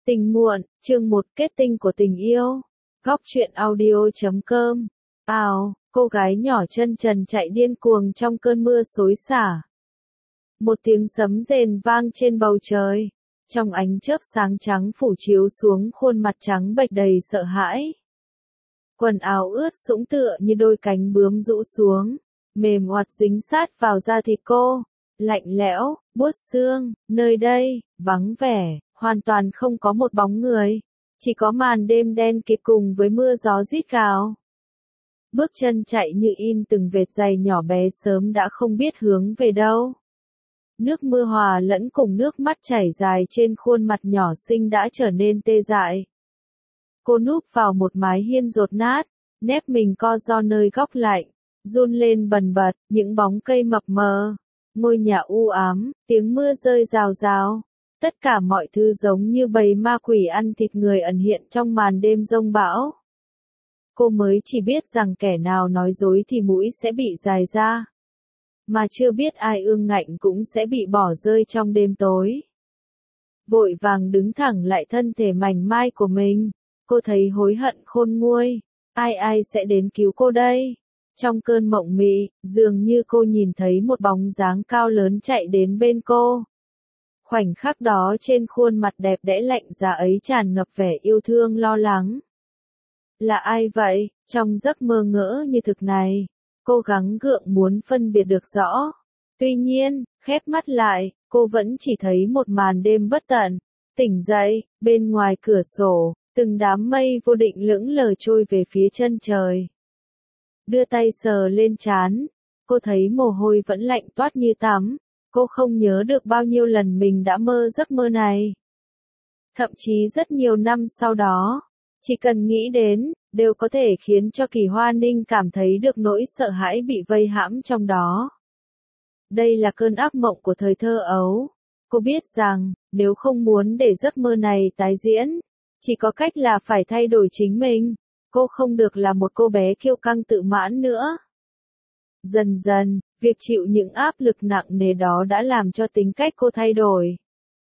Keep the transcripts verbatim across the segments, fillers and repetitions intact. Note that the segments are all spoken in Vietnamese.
Tình muộn, chương một kết tinh của tình yêu. Góc truyện audio chấm com. Ào, cô gái nhỏ chân trần chạy điên cuồng trong cơn mưa xối xả. Một tiếng sấm rền vang trên bầu trời. Trong ánh chớp sáng trắng phủ chiếu xuống khuôn mặt trắng bệch đầy sợ hãi. Quần áo ướt sũng tựa như đôi cánh bướm rũ xuống, mềm oặt dính sát vào da thịt cô. Lạnh lẽo, buốt xương, nơi đây, vắng vẻ, hoàn toàn không có một bóng người. Chỉ có màn đêm đen kịt cùng với mưa gió rít gào. Bước chân chạy như in từng vệt giày nhỏ bé sớm đã không biết hướng về đâu. Nước mưa hòa lẫn cùng nước mắt chảy dài trên khuôn mặt nhỏ xinh đã trở nên tê dại. Cô núp vào một mái hiên dột nát, nép mình co ro nơi góc lạnh, run lên bần bật, những bóng cây mập mờ. Ngôi nhà u ám, tiếng mưa rơi rào rào. Tất cả mọi thứ giống như bầy ma quỷ ăn thịt người ẩn hiện trong màn đêm giông bão. Cô mới chỉ biết rằng kẻ nào nói dối thì mũi sẽ bị dài ra. Mà chưa biết ai ương ngạnh cũng sẽ bị bỏ rơi trong đêm tối. Vội vàng đứng thẳng lại thân thể mảnh mai của mình. Cô thấy hối hận khôn nguôi. Ai ai sẽ đến cứu cô đây? Trong cơn mộng mị, dường như cô nhìn thấy một bóng dáng cao lớn chạy đến bên cô. Khoảnh khắc đó trên khuôn mặt đẹp đẽ lạnh giá ấy tràn ngập vẻ yêu thương lo lắng. Là ai vậy? Trong giấc mơ ngỡ như thực này, cô gắng gượng muốn phân biệt được rõ. Tuy nhiên, khép mắt lại, cô vẫn chỉ thấy một màn đêm bất tận. Tỉnh dậy, bên ngoài cửa sổ, từng đám mây vô định lững lờ trôi về phía chân trời. Đưa tay sờ lên trán, cô thấy mồ hôi vẫn lạnh toát như tắm. Cô không nhớ được bao nhiêu lần mình đã mơ giấc mơ này. Thậm chí rất nhiều năm sau đó, chỉ cần nghĩ đến, đều có thể khiến cho Kỳ Hoa Ninh cảm thấy được nỗi sợ hãi bị vây hãm trong đó. Đây là cơn ác mộng của thời thơ ấu. Cô biết rằng, nếu không muốn để giấc mơ này tái diễn, chỉ có cách là phải thay đổi chính mình. Cô không được là một cô bé kiêu căng tự mãn nữa. Dần dần, việc chịu những áp lực nặng nề đó đã làm cho tính cách cô thay đổi.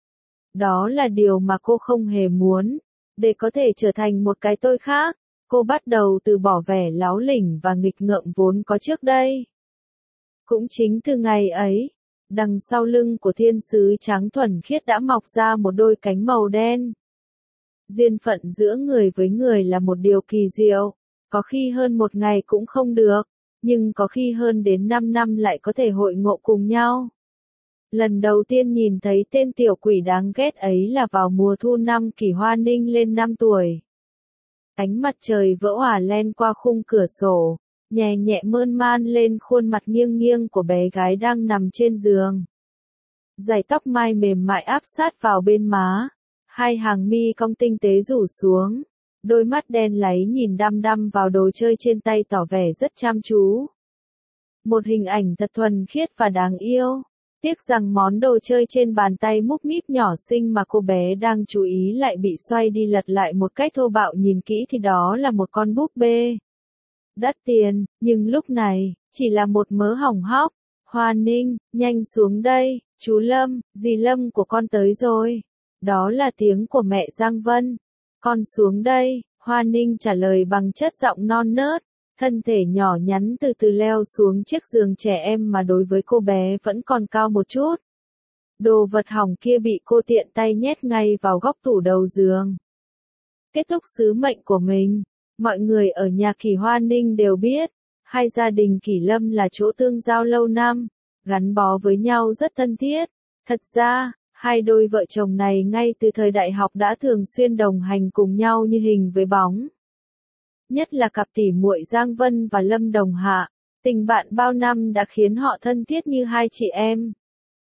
Đó là điều mà cô không hề muốn. Để có thể trở thành một cái tôi khác, cô bắt đầu từ bỏ vẻ láo lỉnh và nghịch ngợm vốn có trước đây. Cũng chính từ ngày ấy, đằng sau lưng của thiên sứ trắng thuần khiết đã mọc ra một đôi cánh màu đen. Duyên phận giữa người với người là một điều kỳ diệu, có khi hơn một ngày cũng không được. Nhưng có khi hơn đến năm năm lại có thể hội ngộ cùng nhau. Lần đầu tiên nhìn thấy tên tiểu quỷ đáng ghét ấy là vào mùa thu năm Kỳ Hoa Ninh lên năm tuổi. Ánh mặt trời vỡ òa len qua khung cửa sổ, nhẹ nhẹ mơn man lên khuôn mặt nghiêng nghiêng của bé gái đang nằm trên giường. Dải tóc mai mềm mại áp sát vào bên má, hai hàng mi cong tinh tế rủ xuống. Đôi mắt đen láy nhìn đăm đăm vào đồ chơi trên tay tỏ vẻ rất chăm chú. Một hình ảnh thật thuần khiết và đáng yêu. Tiếc rằng món đồ chơi trên bàn tay múc míp nhỏ xinh mà cô bé đang chú ý lại bị xoay đi lật lại một cách thô bạo, nhìn kỹ thì đó là một con búp bê. Đắt tiền, nhưng lúc này, chỉ là một mớ hỏng hóc. Hoa Ninh, nhanh xuống đây, chú Lâm, dì Lâm của con tới rồi. Đó là tiếng của mẹ Giang Vân. Con xuống đây, Hoa Ninh trả lời bằng chất giọng non nớt, thân thể nhỏ nhắn từ từ leo xuống chiếc giường trẻ em mà đối với cô bé vẫn còn cao một chút. Đồ vật hỏng kia bị cô tiện tay nhét ngay vào góc tủ đầu giường. Kết thúc sứ mệnh của mình, mọi người ở nhà Kỳ Hoa Ninh đều biết, hai gia đình Kỳ Lâm là chỗ tương giao lâu năm, gắn bó với nhau rất thân thiết. Thật ra, hai đôi vợ chồng này ngay từ thời đại học đã thường xuyên đồng hành cùng nhau như hình với bóng. Nhất là cặp tỉ muội Giang Vân và Lâm Đồng Hạ, tình bạn bao năm đã khiến họ thân thiết như hai chị em.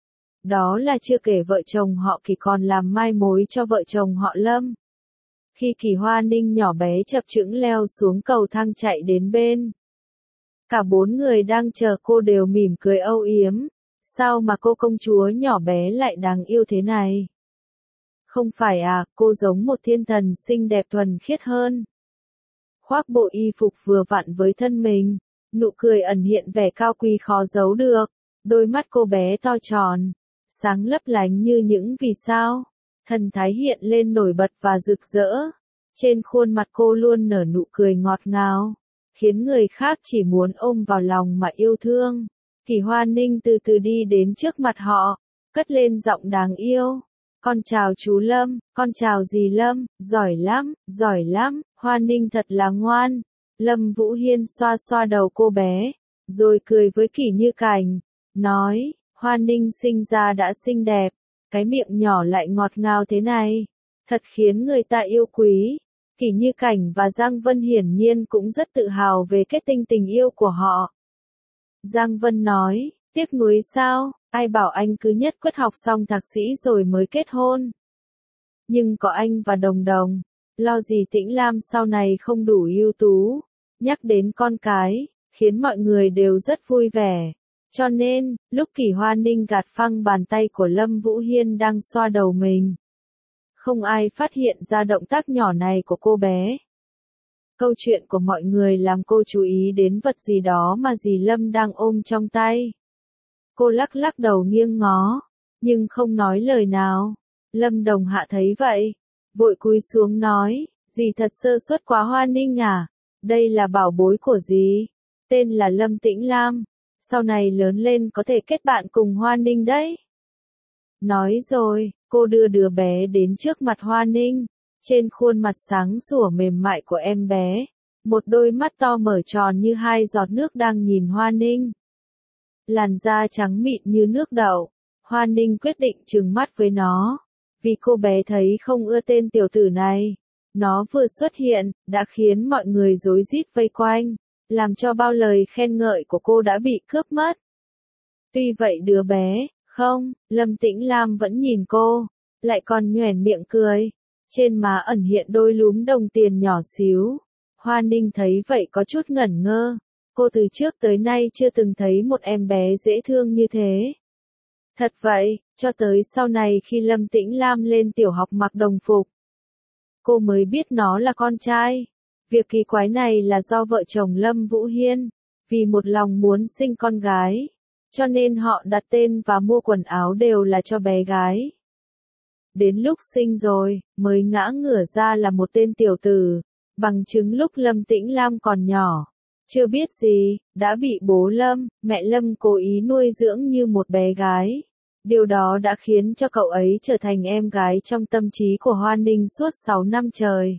Đó là chưa kể vợ chồng họ Kỳ còn làm mai mối cho vợ chồng họ Lâm. Khi Kỳ Hoa Ninh nhỏ bé chập chững leo xuống cầu thang chạy đến bên, cả bốn người đang chờ cô đều mỉm cười âu yếm. Sao mà cô công chúa nhỏ bé lại đáng yêu thế này? Không phải à, cô giống một thiên thần xinh đẹp thuần khiết hơn. Khoác bộ y phục vừa vặn với thân mình, nụ cười ẩn hiện vẻ cao quý khó giấu được, đôi mắt cô bé to tròn, sáng lấp lánh như những vì sao. Thần thái hiện lên nổi bật và rực rỡ. Trên khuôn mặt cô luôn nở nụ cười ngọt ngào, khiến người khác chỉ muốn ôm vào lòng mà yêu thương. Kỳ Hoa Ninh từ từ đi đến trước mặt họ, cất lên giọng đáng yêu. Con chào chú Lâm, con chào dì Lâm, giỏi lắm, giỏi lắm, Hoa Ninh thật là ngoan. Lâm Vũ Hiên xoa xoa đầu cô bé, rồi cười với Kỷ Như Cảnh, nói, Hoa Ninh sinh ra đã xinh đẹp, cái miệng nhỏ lại ngọt ngào thế này, thật khiến người ta yêu quý. Kỷ Như Cảnh và Giang Vân hiển nhiên cũng rất tự hào về kết tinh tình yêu của họ. Giang Vân nói, tiếc nuối sao, ai bảo anh cứ nhất quyết học xong thạc sĩ rồi mới kết hôn. Nhưng có anh và Đồng Đồng, lo gì Tĩnh Lam sau này không đủ ưu tú. Nhắc đến con cái, khiến mọi người đều rất vui vẻ. Cho nên, lúc Kỳ Hoa Ninh gạt phăng bàn tay của Lâm Vũ Hiên đang xoa đầu mình, không ai phát hiện ra động tác nhỏ này của cô bé. Câu chuyện của mọi người làm cô chú ý đến vật gì đó mà dì Lâm đang ôm trong tay. Cô lắc lắc đầu nghiêng ngó, nhưng không nói lời nào. Lâm Đồng Hạ thấy vậy, vội cúi xuống nói, dì thật sơ suất quá Hoa Ninh à, đây là bảo bối của dì, tên là Lâm Tĩnh Lam, sau này lớn lên có thể kết bạn cùng Hoa Ninh đấy. Nói rồi, cô đưa đứa bé đến trước mặt Hoa Ninh, trên khuôn mặt sáng sủa mềm mại của em bé, một đôi mắt to mở tròn như hai giọt nước đang nhìn Hoa Ninh. Làn da trắng mịn như nước đậu, Hoa Ninh quyết định trừng mắt với nó, vì cô bé thấy không ưa tên tiểu tử này. Nó vừa xuất hiện, đã khiến mọi người rối rít vây quanh, làm cho bao lời khen ngợi của cô đã bị cướp mất. Tuy vậy đứa bé, không, Lâm Tĩnh Lam vẫn nhìn cô, lại còn nhoẻn miệng cười, trên má ẩn hiện đôi lúm đồng tiền nhỏ xíu. Hoa Ninh thấy vậy có chút ngẩn ngơ, cô từ trước tới nay chưa từng thấy một em bé dễ thương như thế. Thật vậy, cho tới sau này khi Lâm Tĩnh Lam lên tiểu học mặc đồng phục, cô mới biết nó là con trai. Việc kỳ quái này là do vợ chồng Lâm Vũ Hiên, vì một lòng muốn sinh con gái, cho nên họ đặt tên và mua quần áo đều là cho bé gái. Đến lúc sinh rồi, mới ngã ngửa ra là một tên tiểu tử, bằng chứng lúc Lâm Tĩnh Lam còn nhỏ, chưa biết gì, đã bị bố Lâm, mẹ Lâm cố ý nuôi dưỡng như một bé gái. Điều đó đã khiến cho cậu ấy trở thành em gái trong tâm trí của Hoa Ninh suốt sáu năm trời.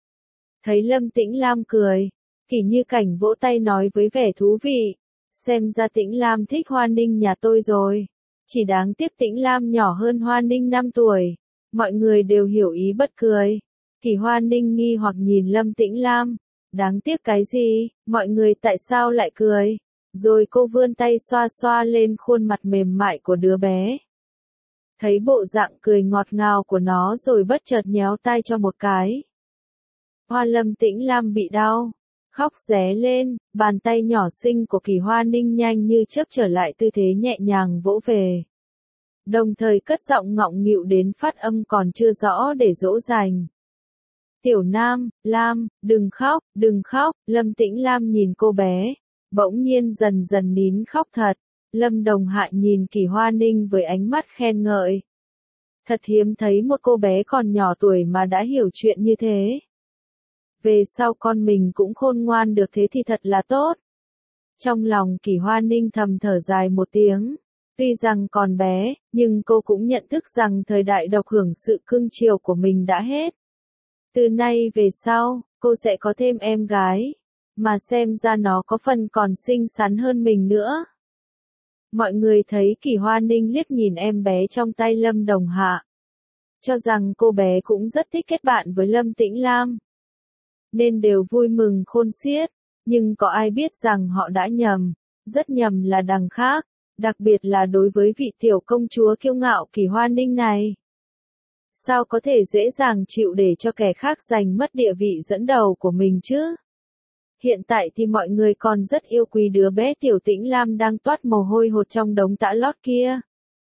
Thấy Lâm Tĩnh Lam cười, Kỷ Như Cảnh vỗ tay nói với vẻ thú vị, xem ra Tĩnh Lam thích Hoa Ninh nhà tôi rồi. Chỉ đáng tiếc Tĩnh Lam nhỏ hơn Hoa Ninh năm tuổi. Mọi người đều hiểu ý bật cười. Kỷ Hoa Ninh nghi hoặc nhìn Lâm Tĩnh Lam, đáng tiếc cái gì, mọi người tại sao lại cười? Rồi cô vươn tay xoa xoa lên khuôn mặt mềm mại của đứa bé. Thấy bộ dạng cười ngọt ngào của nó rồi bất chợt nhéo tay cho một cái. Hoa Lâm Tĩnh Lam bị đau, khóc ré lên, bàn tay nhỏ xinh của Kỳ Hoa Ninh nhanh như chớp trở lại tư thế nhẹ nhàng vỗ về. Đồng thời cất giọng ngọng nghịu đến phát âm còn chưa rõ để dỗ dành. Tiểu Nam, Lam, đừng khóc, đừng khóc, Lâm Tĩnh Lam nhìn cô bé, bỗng nhiên dần dần nín khóc thật. Lâm Đồng Hạ nhìn Kỳ Hoa Ninh với ánh mắt khen ngợi. Thật hiếm thấy một cô bé còn nhỏ tuổi mà đã hiểu chuyện như thế. Về sau con mình cũng khôn ngoan được thế thì thật là tốt. Trong lòng Kỳ Hoa Ninh thầm thở dài một tiếng. Tuy rằng còn bé, nhưng cô cũng nhận thức rằng thời đại độc hưởng sự cưng chiều của mình đã hết. Từ nay về sau, cô sẽ có thêm em gái, mà xem ra nó có phần còn xinh xắn hơn mình nữa. Mọi người thấy Kỳ Hoa Ninh liếc nhìn em bé trong tay Lâm Đồng Hạ, cho rằng cô bé cũng rất thích kết bạn với Lâm Tĩnh Lam, nên đều vui mừng khôn xiết, nhưng có ai biết rằng họ đã nhầm, rất nhầm là đằng khác, đặc biệt là đối với vị tiểu công chúa kiêu ngạo Kỳ Hoa Ninh này. Sao có thể dễ dàng chịu để cho kẻ khác giành mất địa vị dẫn đầu của mình chứ? Hiện tại thì mọi người còn rất yêu quý đứa bé Tiểu Tĩnh Lam đang toát mồ hôi hột trong đống tã lót kia.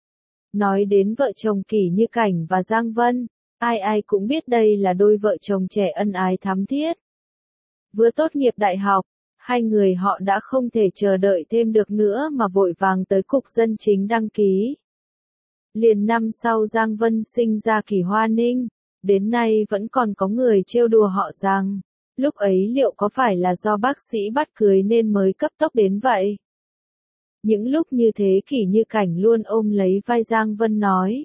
Nói đến vợ chồng Kỷ Như Cảnh và Giang Vân, ai ai cũng biết đây là đôi vợ chồng trẻ ân ái thắm thiết. Vừa tốt nghiệp đại học, hai người họ đã không thể chờ đợi thêm được nữa mà vội vàng tới cục dân chính đăng ký. Liền năm sau Giang Vân sinh ra Kỳ Hoa Ninh, đến nay vẫn còn có người trêu đùa họ rằng, lúc ấy liệu có phải là do bác sĩ bắt cưới nên mới cấp tốc đến vậy? Những lúc như thế Kỷ Như Cảnh luôn ôm lấy vai Giang Vân nói.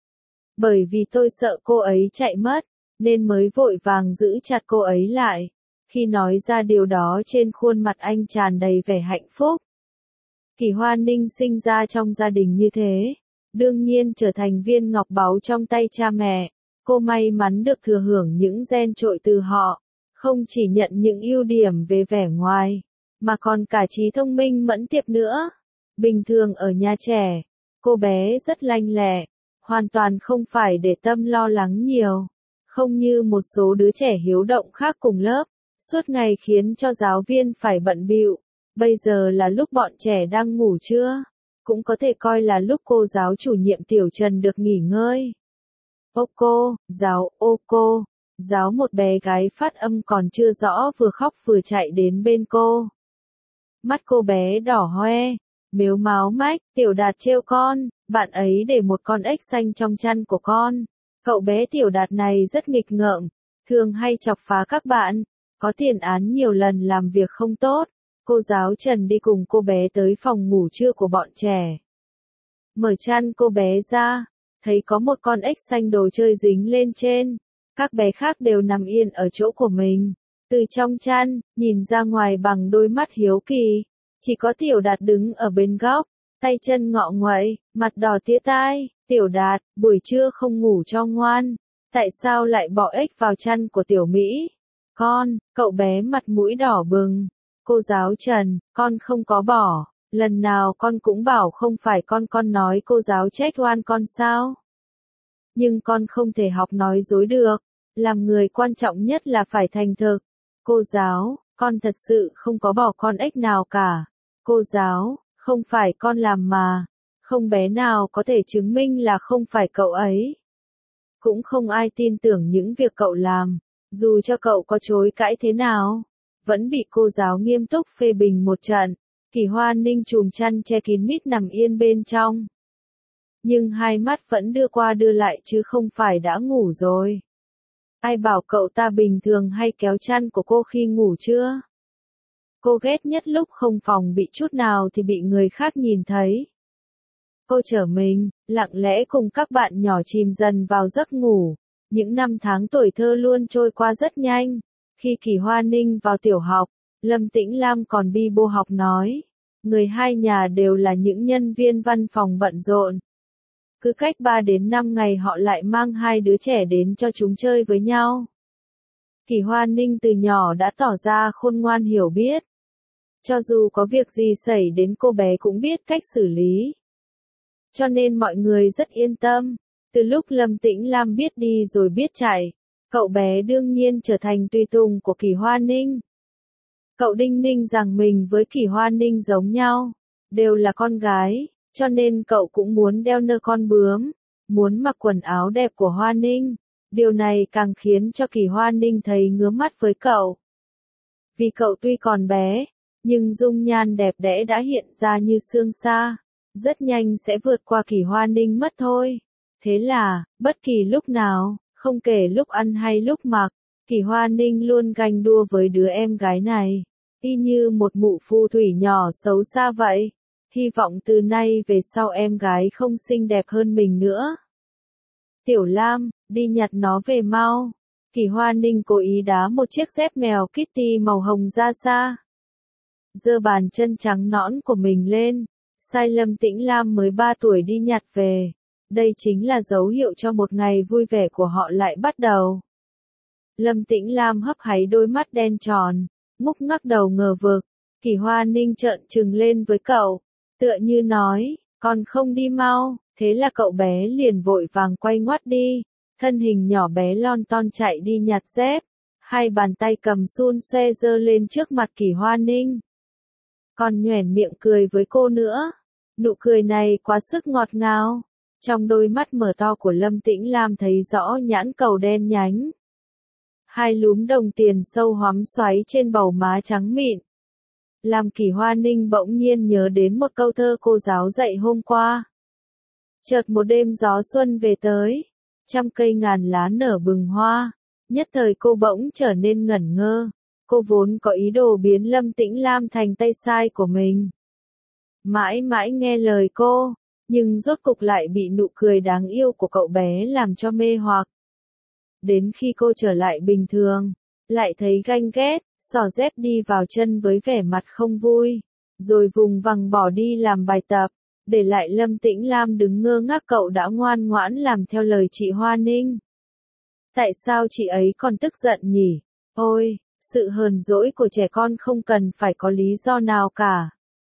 Bởi vì tôi sợ cô ấy chạy mất, nên mới vội vàng giữ chặt cô ấy lại. Khi nói ra điều đó trên khuôn mặt anh tràn đầy vẻ hạnh phúc. Kỳ Hoa Ninh sinh ra trong gia đình như thế, đương nhiên trở thành viên ngọc báu trong tay cha mẹ. Cô may mắn được thừa hưởng những gen trội từ họ, không chỉ nhận những ưu điểm về vẻ ngoài, mà còn cả trí thông minh mẫn tiệp nữa. Bình thường ở nhà trẻ, cô bé rất lanh lẹ, hoàn toàn không phải để tâm lo lắng nhiều, không như một số đứa trẻ hiếu động khác cùng lớp, suốt ngày khiến cho giáo viên phải bận bịu. Bây giờ là lúc bọn trẻ đang ngủ trưa, cũng có thể coi là lúc cô giáo chủ nhiệm Tiểu Trần được nghỉ ngơi. Ô cô, giáo, ô cô, giáo một bé gái phát âm còn chưa rõ vừa khóc vừa chạy đến bên cô. Mắt cô bé đỏ hoe, mếu máo mách, Tiểu Đạt trêu con, bạn ấy để một con ếch xanh trong chăn của con. Cậu bé Tiểu Đạt này rất nghịch ngợm, thường hay chọc phá các bạn, có tiền án nhiều lần làm việc không tốt. Cô giáo Trần đi cùng cô bé tới phòng ngủ trưa của bọn trẻ. Mở chăn cô bé ra, thấy có một con ếch xanh đồ chơi dính lên trên. Các bé khác đều nằm yên ở chỗ của mình. Từ trong chăn, nhìn ra ngoài bằng đôi mắt hiếu kỳ. Chỉ có Tiểu Đạt đứng ở bên góc, tay chân ngọ nguậy, mặt đỏ tía tai. Tiểu Đạt, buổi trưa không ngủ cho ngoan. Tại sao lại bỏ ếch vào chăn của Tiểu Mỹ? Con, cậu bé mặt mũi đỏ bừng. Cô giáo Trần, con không có bỏ, lần nào con cũng bảo không phải con con nói cô giáo trách oan con sao? Nhưng con không thể học nói dối được, làm người quan trọng nhất là phải thành thực. Cô giáo, con thật sự không có bỏ con ếch nào cả. Cô giáo, không phải con làm mà, không bé nào có thể chứng minh là không phải cậu ấy. Cũng không ai tin tưởng những việc cậu làm, dù cho cậu có chối cãi thế nào. Vẫn bị cô giáo nghiêm túc phê bình một trận. Kỳ Hoa Ninh chùm chăn che kín mít nằm yên bên trong. Nhưng hai mắt vẫn đưa qua đưa lại chứ không phải đã ngủ rồi. Ai bảo cậu ta bình thường hay kéo chăn của cô khi ngủ chưa? Cô ghét nhất lúc không phòng bị chút nào thì bị người khác nhìn thấy. Cô trở mình, lặng lẽ cùng các bạn nhỏ chìm dần vào giấc ngủ. Những năm tháng tuổi thơ luôn trôi qua rất nhanh. Khi Kỳ Hoa Ninh vào tiểu học, Lâm Tĩnh Lam còn bi bô học nói. Người hai nhà đều là những nhân viên văn phòng bận rộn. Cứ cách ba đến năm ngày họ lại mang hai đứa trẻ đến cho chúng chơi với nhau. Kỳ Hoa Ninh từ nhỏ đã tỏ ra khôn ngoan hiểu biết. Cho dù có việc gì xảy đến cô bé cũng biết cách xử lý. Cho nên mọi người rất yên tâm. Từ lúc Lâm Tĩnh Lam biết đi rồi biết chạy, cậu bé đương nhiên trở thành tùy tùng của Kỳ Hoa Ninh. Cậu đinh ninh rằng mình với Kỳ Hoa Ninh giống nhau, đều là con gái, cho nên cậu cũng muốn đeo nơ con bướm, muốn mặc quần áo đẹp của Hoa Ninh. Điều này càng khiến cho Kỳ Hoa Ninh thấy ngứa mắt với cậu. Vì cậu tuy còn bé, nhưng dung nhan đẹp đẽ đã hiện ra như sương sa, rất nhanh sẽ vượt qua Kỳ Hoa Ninh mất thôi. Thế là, bất kỳ lúc nào, không kể lúc ăn hay lúc mặc, Kỳ Hoa Ninh luôn ganh đua với đứa em gái này, y như một mụ phù thủy nhỏ xấu xa vậy. Hy vọng từ nay về sau em gái không xinh đẹp hơn mình nữa. Tiểu Lam, đi nhặt nó về mau. Kỳ Hoa Ninh cố ý đá một chiếc dép mèo Kitty màu hồng ra xa. Giơ bàn chân trắng nõn của mình lên. Sai Lâm Tĩnh Lam mới ba tuổi đi nhặt về. Đây chính là dấu hiệu cho một ngày vui vẻ của họ lại bắt đầu. Lâm Tĩnh Lam hấp háy đôi mắt đen tròn, ngúc ngắc đầu ngờ vực. Kỳ Hoa Ninh trợn trừng lên với cậu, tựa như nói, còn không đi mau. Thế là cậu bé liền vội vàng quay ngoắt đi, thân hình nhỏ bé lon ton chạy đi nhặt dép, hai bàn tay cầm xun xoe giơ lên trước mặt Kỳ Hoa Ninh. Còn nhoẻn miệng cười với cô nữa, nụ cười này quá sức ngọt ngào, trong đôi mắt mở to của Lâm Tĩnh Lam thấy rõ nhãn cầu đen nhánh. Hai lúm đồng tiền sâu hoắm xoáy trên bầu má trắng mịn. Làm Kỳ Hoa Ninh bỗng nhiên nhớ đến một câu thơ cô giáo dạy hôm qua. Chợt một đêm gió xuân về tới, trăm cây ngàn lá nở bừng hoa, nhất thời cô bỗng trở nên ngẩn ngơ, cô vốn có ý đồ biến Lâm Tĩnh Lam thành tay sai của mình. Mãi mãi nghe lời cô, nhưng rốt cục lại bị nụ cười đáng yêu của cậu bé làm cho mê hoặc. Đến khi cô trở lại bình thường, lại thấy ganh ghét, xỏ dép đi vào chân với vẻ mặt không vui, rồi vùng vằng bỏ đi làm bài tập, để lại Lâm Tĩnh Lam đứng ngơ ngác. Cậu đã ngoan ngoãn làm theo lời chị Hoa Ninh. Tại sao chị ấy còn tức giận nhỉ? Ôi, sự hờn dỗi của trẻ con không cần phải có lý do nào cả.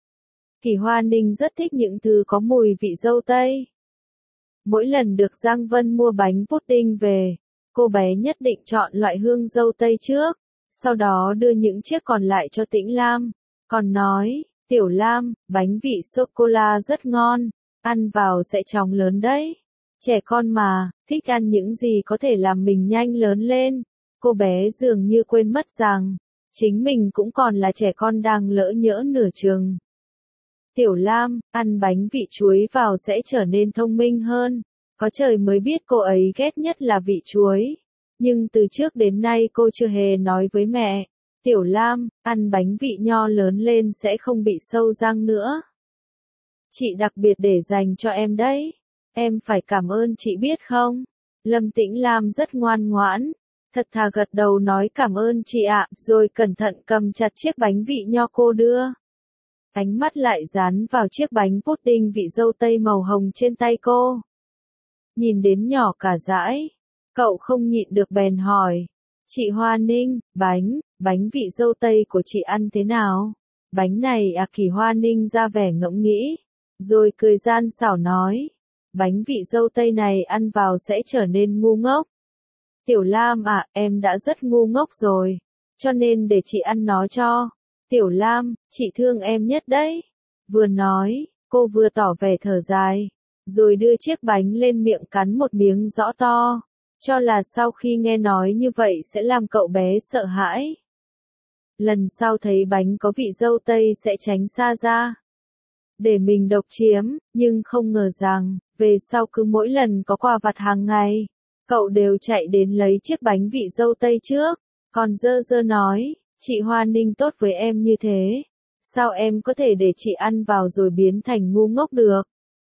Kỳ Hoa Ninh rất thích những thứ có mùi vị dâu tây. Mỗi lần được Giang Vân mua bánh pudding về, cô bé nhất định chọn loại hương dâu tây trước, sau đó đưa những chiếc còn lại cho Tĩnh Lam, còn nói, Tiểu Lam, bánh vị sô-cô-la rất ngon, ăn vào sẽ chóng lớn đấy. Trẻ con mà, thích ăn những gì có thể làm mình nhanh lớn lên. Cô bé dường như quên mất rằng, chính mình cũng còn là trẻ con đang lỡ nhỡ nửa chừng. Tiểu Lam, ăn bánh vị chuối vào sẽ trở nên thông minh hơn. Có trời mới biết cô ấy ghét nhất là vị chuối. Nhưng từ trước đến nay cô chưa hề nói với mẹ. Tiểu Lam, ăn bánh vị nho lớn lên sẽ không bị sâu răng nữa. Chị đặc biệt để dành cho em đấy. Em phải cảm ơn chị biết không? Lâm Tĩnh Lam rất ngoan ngoãn. Thật thà gật đầu nói cảm ơn chị ạ, rồi cẩn thận cầm chặt chiếc bánh vị nho cô đưa. Ánh mắt lại dán vào chiếc bánh pudding vị dâu tây màu hồng trên tay cô. Nhìn đến nhỏ cả dãi, cậu không nhịn được bèn hỏi. Chị Hoa Ninh, bánh, bánh vị dâu tây của chị ăn thế nào? Bánh này à? Kỳ Hoa Ninh ra vẻ ngẫm nghĩ, rồi cười gian xảo nói. Bánh vị dâu tây này ăn vào sẽ trở nên ngu ngốc. Tiểu Lam à, em đã rất ngu ngốc rồi, cho nên để chị ăn nó cho. Tiểu Lam, chị thương em nhất đấy. Vừa nói, cô vừa tỏ vẻ thở dài, rồi đưa chiếc bánh lên miệng cắn một miếng rõ to, cho là sau khi nghe nói như vậy sẽ làm cậu bé sợ hãi. Lần sau thấy bánh có vị dâu tây sẽ tránh xa ra, để mình độc chiếm, nhưng không ngờ rằng, về sau cứ mỗi lần có quà vặt hàng ngày, cậu đều chạy đến lấy chiếc bánh vị dâu tây trước, còn dơ dơ nói, chị Hoa Ninh tốt với em như thế, sao em có thể để chị ăn vào rồi biến thành ngu ngốc được?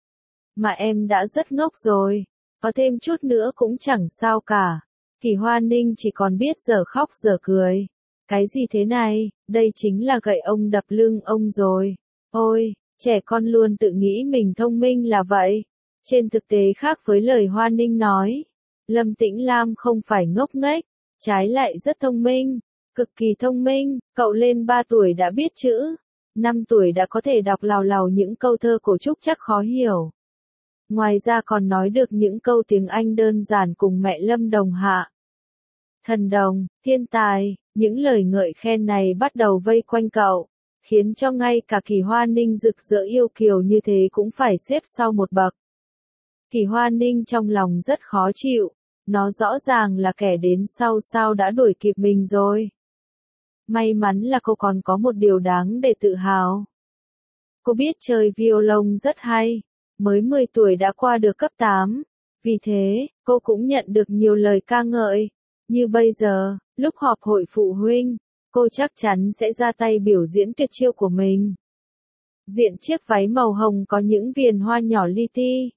Mà em đã rất ngốc rồi, có thêm chút nữa cũng chẳng sao cả. Kỳ Hoa Ninh chỉ còn biết giờ khóc giờ cười. Cái gì thế này, đây chính là gậy ông đập lưng ông rồi. Ôi, trẻ con luôn tự nghĩ mình thông minh là vậy. Trên thực tế khác với lời Hoa Ninh nói, Lâm Tĩnh Lam không phải ngốc nghếch, trái lại rất thông minh, cực kỳ thông minh. Cậu lên ba tuổi đã biết chữ, năm tuổi đã có thể đọc lào lào những câu thơ cổ trúc chắc khó hiểu. Ngoài ra còn nói được những câu tiếng Anh đơn giản cùng mẹ Lâm đồng hạ. Thần đồng, thiên tài, những lời ngợi khen này bắt đầu vây quanh cậu, khiến cho ngay cả Kỳ Hoa Ninh rực rỡ yêu kiều như thế cũng phải xếp sau một bậc. Kỳ Hoa Ninh trong lòng rất khó chịu, nó rõ ràng là kẻ đến sau sao đã đuổi kịp mình rồi. May mắn là cô còn có một điều đáng để tự hào. Cô biết chơi violon rất hay, mới mười tuổi đã qua được cấp tám, vì thế, cô cũng nhận được nhiều lời ca ngợi. Như bây giờ, lúc họp hội phụ huynh, cô chắc chắn sẽ ra tay biểu diễn tuyệt chiêu của mình. Diện chiếc váy màu hồng có những viền hoa nhỏ li ti,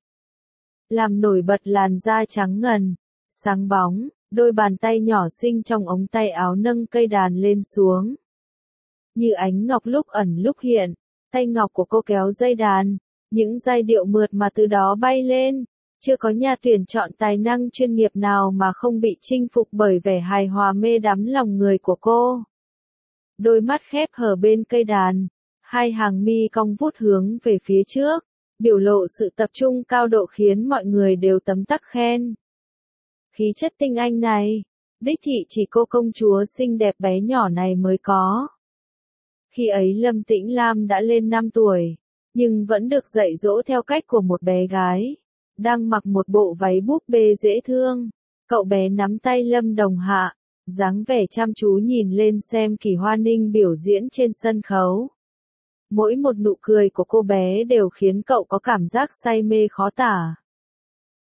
làm nổi bật làn da trắng ngần, sáng bóng, đôi bàn tay nhỏ xinh trong ống tay áo nâng cây đàn lên xuống. Như ánh ngọc lúc ẩn lúc hiện, tay ngọc của cô kéo dây đàn, những giai điệu mượt mà từ đó bay lên. Chưa có nhà tuyển chọn tài năng chuyên nghiệp nào mà không bị chinh phục bởi vẻ hài hòa mê đắm lòng người của cô. Đôi mắt khép hờ bên cây đàn, hai hàng mi cong vút hướng về phía trước, biểu lộ sự tập trung cao độ khiến mọi người đều tấm tắc khen. Khí chất tinh anh này, đích thị chỉ cô công chúa xinh đẹp bé nhỏ này mới có. Khi ấy Lâm Tĩnh Lam đã lên năm tuổi, nhưng vẫn được dạy dỗ theo cách của một bé gái, đang mặc một bộ váy búp bê dễ thương. Cậu bé nắm tay Lâm Đồng Hạ, dáng vẻ chăm chú nhìn lên xem Kỳ Hoa Ninh biểu diễn trên sân khấu. Mỗi một nụ cười của cô bé đều khiến cậu có cảm giác say mê khó tả.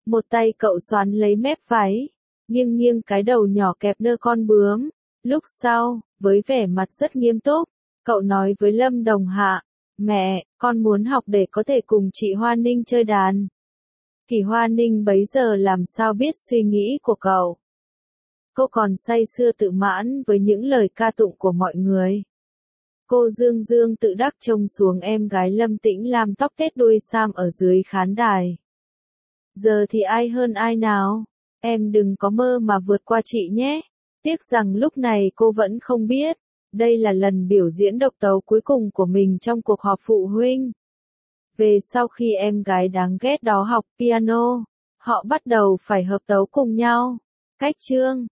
Một tay cậu xoắn lấy mép váy, nghiêng nghiêng cái đầu nhỏ kẹp nơ con bướm. Lúc sau, với vẻ mặt rất nghiêm túc, cậu nói với Lâm Đồng Hạ, mẹ, con muốn học để có thể cùng chị Hoa Ninh chơi đàn. Kỳ Hoa Ninh bấy giờ làm sao biết suy nghĩ của cậu. Cô còn say sưa tự mãn với những lời ca tụng của mọi người. Cô Dương Dương tự đắc trông xuống em gái Lâm Tĩnh Lam tóc tết đuôi sam ở dưới khán đài. Giờ thì ai hơn ai nào? Em đừng có mơ mà vượt qua chị nhé. Tiếc rằng lúc này cô vẫn không biết, đây là lần biểu diễn độc tấu cuối cùng của mình trong cuộc họp phụ huynh. Về sau khi em gái đáng ghét đó học piano, họ bắt đầu phải hợp tấu cùng nhau. Cách chương